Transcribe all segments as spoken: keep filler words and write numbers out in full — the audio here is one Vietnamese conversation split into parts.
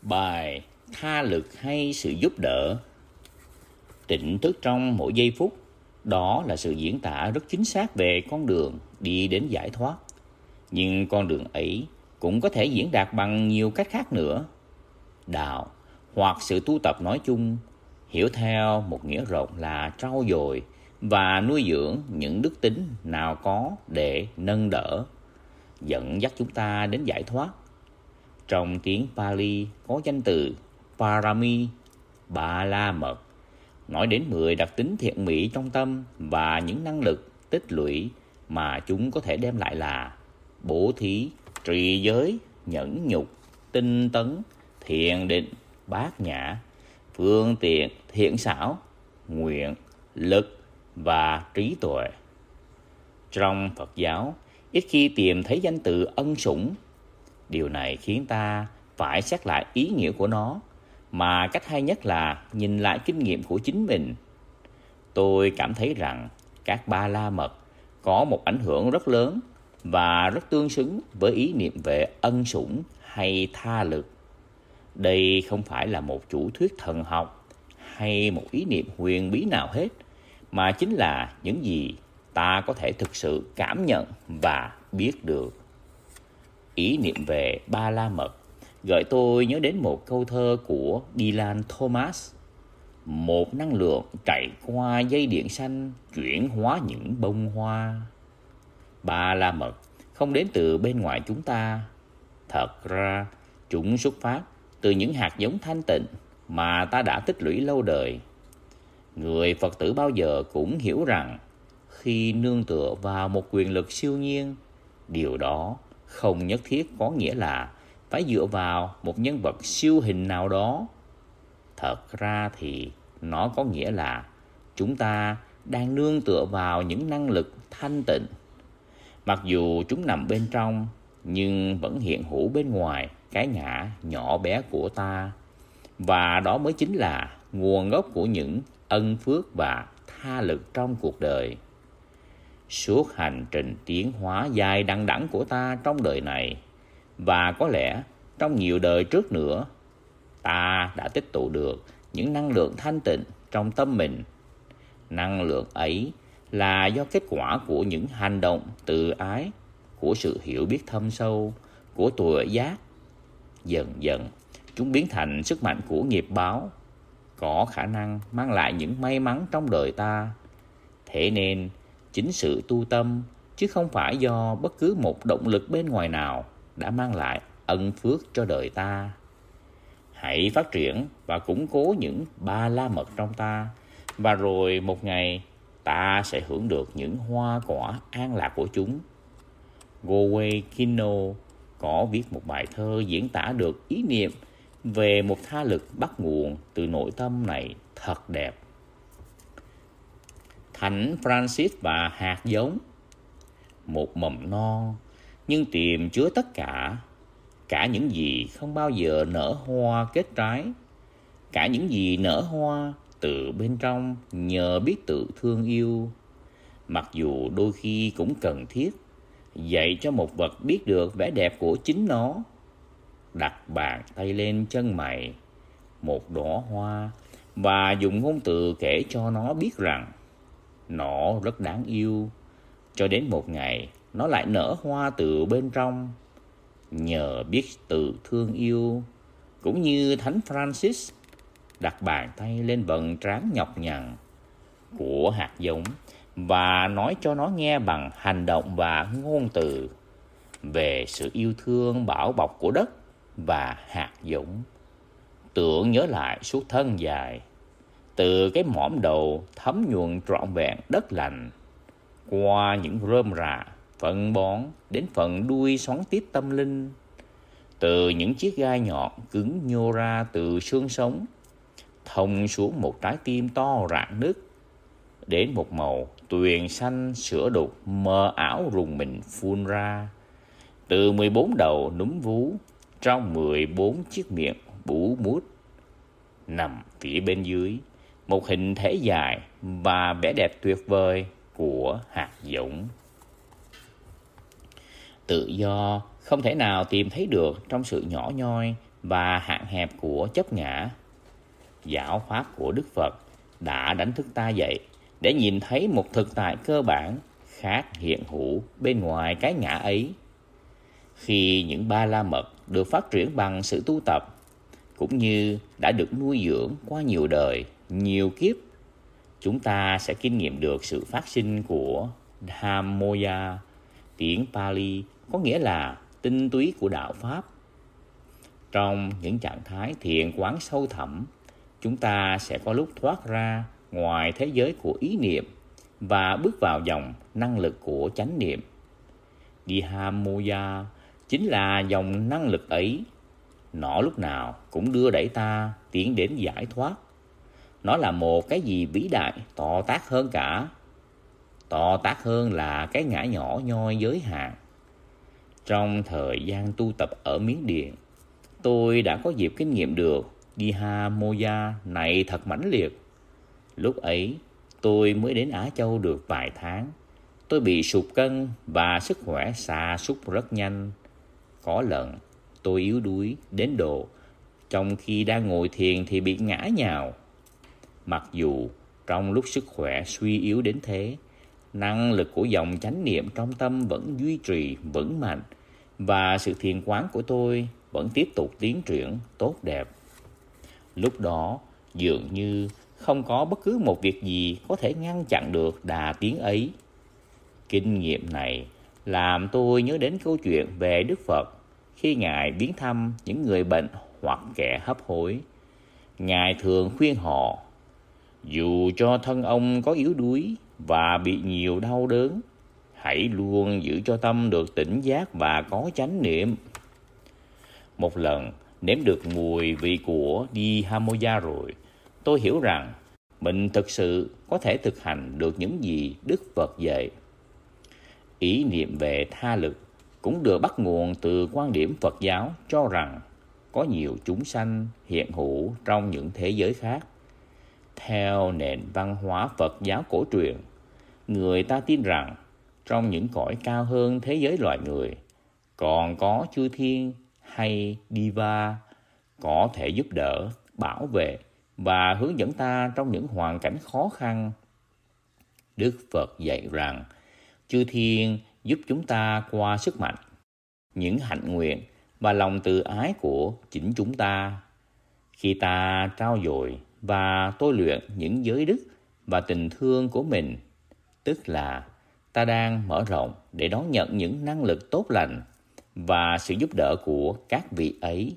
Bài tha lực hay sự giúp đỡ. Tỉnh thức trong mỗi giây phút, đó là sự diễn tả rất chính xác về con đường đi đến giải thoát. Nhưng con đường ấy cũng có thể diễn đạt bằng nhiều cách khác nữa. Đạo hoặc sự tu tập nói chung, hiểu theo một nghĩa rộng là trau dồi và nuôi dưỡng những đức tính nào có để nâng đỡ, dẫn dắt chúng ta đến giải thoát. Trong tiếng Pali có danh từ Parami, Ba La Mật, nói đến mười đặc tính thiện mỹ trong tâm và những năng lực tích lũy mà chúng có thể đem lại là bố thí, trì giới, nhẫn nhục, tinh tấn, thiền định, bát nhã, phương tiện, thiện xảo, nguyện, lực và trí tuệ. Trong Phật giáo, ít khi tìm thấy danh từ ân sủng. Điều này khiến ta phải xét lại ý nghĩa của nó, mà cách hay nhất là nhìn lại kinh nghiệm của chính mình. Tôi cảm thấy rằng các Ba La Mật có một ảnh hưởng rất lớn và rất tương xứng với ý niệm về ân sủng hay tha lực. Đây không phải là một chủ thuyết thần học hay một ý niệm huyền bí nào hết, mà chính là những gì ta có thể thực sự cảm nhận và biết được. Ý niệm về Ba La Mật gợi tôi nhớ đến một câu thơ của Dylan Thomas. Một năng lượng chạy qua dây điện xanh, chuyển hóa những bông hoa. Ba La Mật không đến từ bên ngoài chúng ta. Thật ra, chúng xuất phát từ những hạt giống thanh tịnh mà ta đã tích lũy lâu đời. Người Phật tử bao giờ cũng hiểu rằng khi nương tựa vào một quyền lực siêu nhiên, điều đó không nhất thiết có nghĩa là phải dựa vào một nhân vật siêu hình nào đó. Thật ra thì nó có nghĩa là chúng ta đang nương tựa vào những năng lực thanh tịnh. Mặc dù chúng nằm bên trong, nhưng vẫn hiện hữu bên ngoài cái ngã nhỏ bé của ta. Và đó mới chính là nguồn gốc của những ân phước và tha lực trong cuộc đời. Suốt hành trình tiến hóa dài đằng đẵng của ta trong đời này, và có lẽ trong nhiều đời trước nữa, ta đã tích tụ được những năng lượng thanh tịnh trong tâm mình. Năng lượng ấy là do kết quả của những hành động tự ái, của sự hiểu biết thâm sâu, của tuệ giác. Dần dần, chúng biến thành sức mạnh của nghiệp báo, có khả năng mang lại những may mắn trong đời ta. Thế nên, chính sự tu tâm, chứ không phải do bất cứ một động lực bên ngoài nào, đã mang lại ân phước cho đời ta. Hãy phát triển và củng cố những Ba La Mật trong ta, và rồi một ngày ta sẽ hưởng được những hoa quả an lạc của chúng. Gowe Kino có viết một bài thơ diễn tả được ý niệm về một tha lực bắt nguồn từ nội tâm này thật đẹp. Thánh Francis và hạt giống. Một mầm non, nhưng tiềm chứa tất cả. Cả những gì không bao giờ nở hoa kết trái. Cả những gì nở hoa từ bên trong nhờ biết tự thương yêu. Mặc dù đôi khi cũng cần thiết dạy cho một vật biết được vẻ đẹp của chính nó. Đặt bàn tay lên chân mày, một đóa hoa, và dùng ngôn từ kể cho nó biết rằng nó rất đáng yêu. Cho đến một ngày nó lại nở hoa từ bên trong. Nhờ biết tự thương yêu, cũng như Thánh Francis đặt bàn tay lên vầng trán nhọc nhằn của hạt giống và nói cho nó nghe bằng hành động và ngôn từ về sự yêu thương bảo bọc của đất và hạt giống. Tưởng nhớ lại suốt thân dài, từ cái mỏm đầu thấm nhuần trọn vẹn đất lành, qua những rơm rạ, phân bón đến phần đuôi xoắn tít tâm linh, từ những chiếc gai nhọn cứng nhô ra từ xương sống, thông xuống một trái tim to rạn nứt, đến một màu tuyền xanh sữa đục mờ ảo rùng mình phun ra, từ mười bốn đầu núm vú trong mười bốn chiếc miệng bú mút, nằm phía bên dưới một hình thể dài và vẻ đẹp tuyệt vời của hạt giống. Tự do không thể nào tìm thấy được trong sự nhỏ nhoi và hạn hẹp của chấp ngã. Giáo pháp của Đức Phật đã đánh thức ta dậy để nhìn thấy một thực tại cơ bản khác hiện hữu bên ngoài cái ngã ấy. Khi những ba la mật được phát triển bằng sự tu tập, cũng như đã được nuôi dưỡng qua nhiều đời, nhiều kiếp, chúng ta sẽ kinh nghiệm được sự phát sinh của Dhammoya, tiếng Pali có nghĩa là tinh túy của đạo Pháp. Trong những trạng thái thiền quán sâu thẳm, chúng ta sẽ có lúc thoát ra ngoài thế giới của ý niệm và bước vào dòng năng lực của chánh niệm. Dhammoya chính là dòng năng lực ấy. Nó lúc nào cũng đưa đẩy ta tiến đến giải thoát. Nó là một cái gì vĩ đại, to tát hơn cả. To tát hơn là cái ngã nhỏ nhoi giới hạn. Trong thời gian tu tập ở Miến Điện, tôi đã có dịp kinh nghiệm được Dhammoya này thật mãnh liệt. Lúc ấy, tôi mới đến Á Châu được vài tháng. Tôi bị sụt cân và sức khỏe sa sút rất nhanh. Có lần, tôi yếu đuối đến độ trong khi đang ngồi thiền thì bị ngã nhào. Mặc dù trong lúc sức khỏe suy yếu đến thế, năng lực của dòng chánh niệm trong tâm vẫn duy trì vững mạnh và sự thiền quán của tôi vẫn tiếp tục tiến triển tốt đẹp. Lúc đó, dường như không có bất cứ một việc gì có thể ngăn chặn được đà tiến ấy. Kinh nghiệm này làm tôi nhớ đến câu chuyện về Đức Phật khi Ngài viếng thăm những người bệnh hoặc kẻ hấp hối. Ngài thường khuyên họ, dù cho thân ông có yếu đuối và bị nhiều đau đớn, hãy luôn giữ cho tâm được tỉnh giác và có chánh niệm. Một lần nếm được mùi vị của Dhammoya rồi, tôi hiểu rằng mình thực sự có thể thực hành được những gì Đức Phật dạy. Ý niệm về tha lực cũng được bắt nguồn từ quan điểm Phật giáo cho rằng có nhiều chúng sanh hiện hữu trong những thế giới khác. Theo nền văn hóa Phật giáo cổ truyền, người ta tin rằng trong những cõi cao hơn thế giới loài người, còn có chư thiên hay Diva có thể giúp đỡ, bảo vệ và hướng dẫn ta trong những hoàn cảnh khó khăn. Đức Phật dạy rằng chư thiên giúp chúng ta qua sức mạnh, những hạnh nguyện và lòng từ ái của chính chúng ta. Khi ta trau dồi và tôi luyện những giới đức và tình thương của mình, tức là ta đang mở rộng để đón nhận những năng lực tốt lành và sự giúp đỡ của các vị ấy.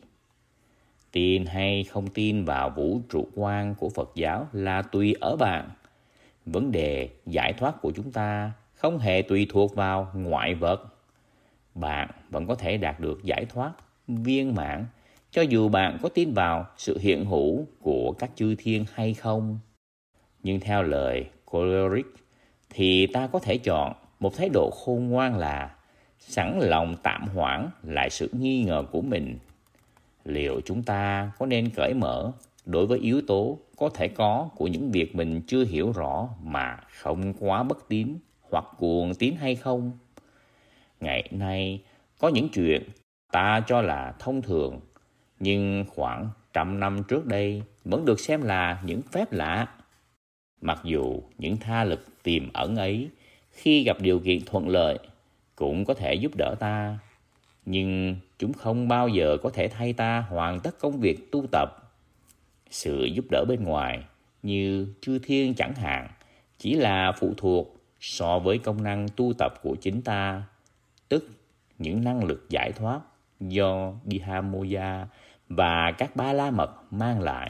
Tin hay không tin vào vũ trụ quan của Phật giáo là tùy ở bạn. Vấn đề giải thoát của chúng ta không hề tùy thuộc vào ngoại vật. Bạn vẫn có thể đạt được giải thoát viên mãn cho dù bạn có tin vào sự hiện hữu của các chư thiên hay không. Nhưng theo lời Coleridge thì ta có thể chọn một thái độ khôn ngoan là sẵn lòng tạm hoãn lại sự nghi ngờ của mình. Liệu chúng ta có nên cởi mở đối với yếu tố có thể có của những việc mình chưa hiểu rõ mà không quá bất tín hoặc cuồng tín hay không? Ngày nay, có những chuyện ta cho là thông thường, nhưng khoảng trăm năm trước đây vẫn được xem là những phép lạ. Mặc dù những tha lực tiềm ẩn ấy, khi gặp điều kiện thuận lợi, cũng có thể giúp đỡ ta, nhưng chúng không bao giờ có thể thay ta hoàn tất công việc tu tập. Sự giúp đỡ bên ngoài, như chư thiên chẳng hạn, chỉ là phụ thuộc so với công năng tu tập của chính ta, tức những năng lực giải thoát do Dhammoya và các ba la mật mang lại.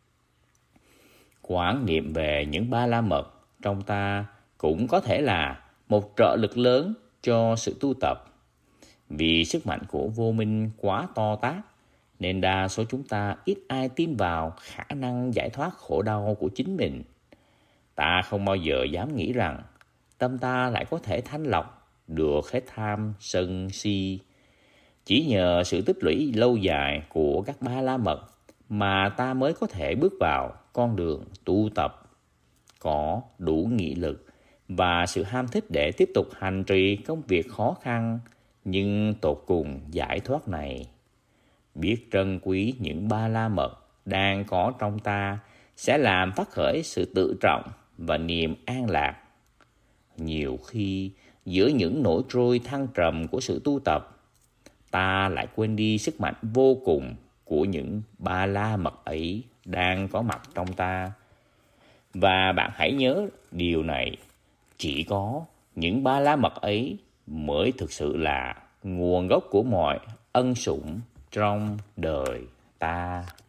Quán niệm về những ba la mật trong ta cũng có thể là một trợ lực lớn cho sự tu tập. Vì sức mạnh của vô minh quá to tát, nên đa số chúng ta ít ai tin vào khả năng giải thoát khổ đau của chính mình. Ta không bao giờ dám nghĩ rằng tâm ta lại có thể thanh lọc được hết tham, sân, si. Chỉ nhờ sự tích lũy lâu dài của các ba la mật mà ta mới có thể bước vào con đường tu tập, có đủ nghị lực và sự ham thích để tiếp tục hành trì công việc khó khăn nhưng tột cùng giải thoát này. biết trân quý những ba la mật đang có trong ta sẽ làm phát khởi sự tự trọng và niềm an lạc. Nhiều khi, giữa những nổi trôi thăng trầm của sự tu tập, ta lại quên đi sức mạnh vô cùng của những ba la mật ấy đang có mặt trong ta. Và bạn hãy nhớ điều này, chỉ có những ba la mật ấy mới thực sự là nguồn gốc của mọi ân sủng trong đời ta.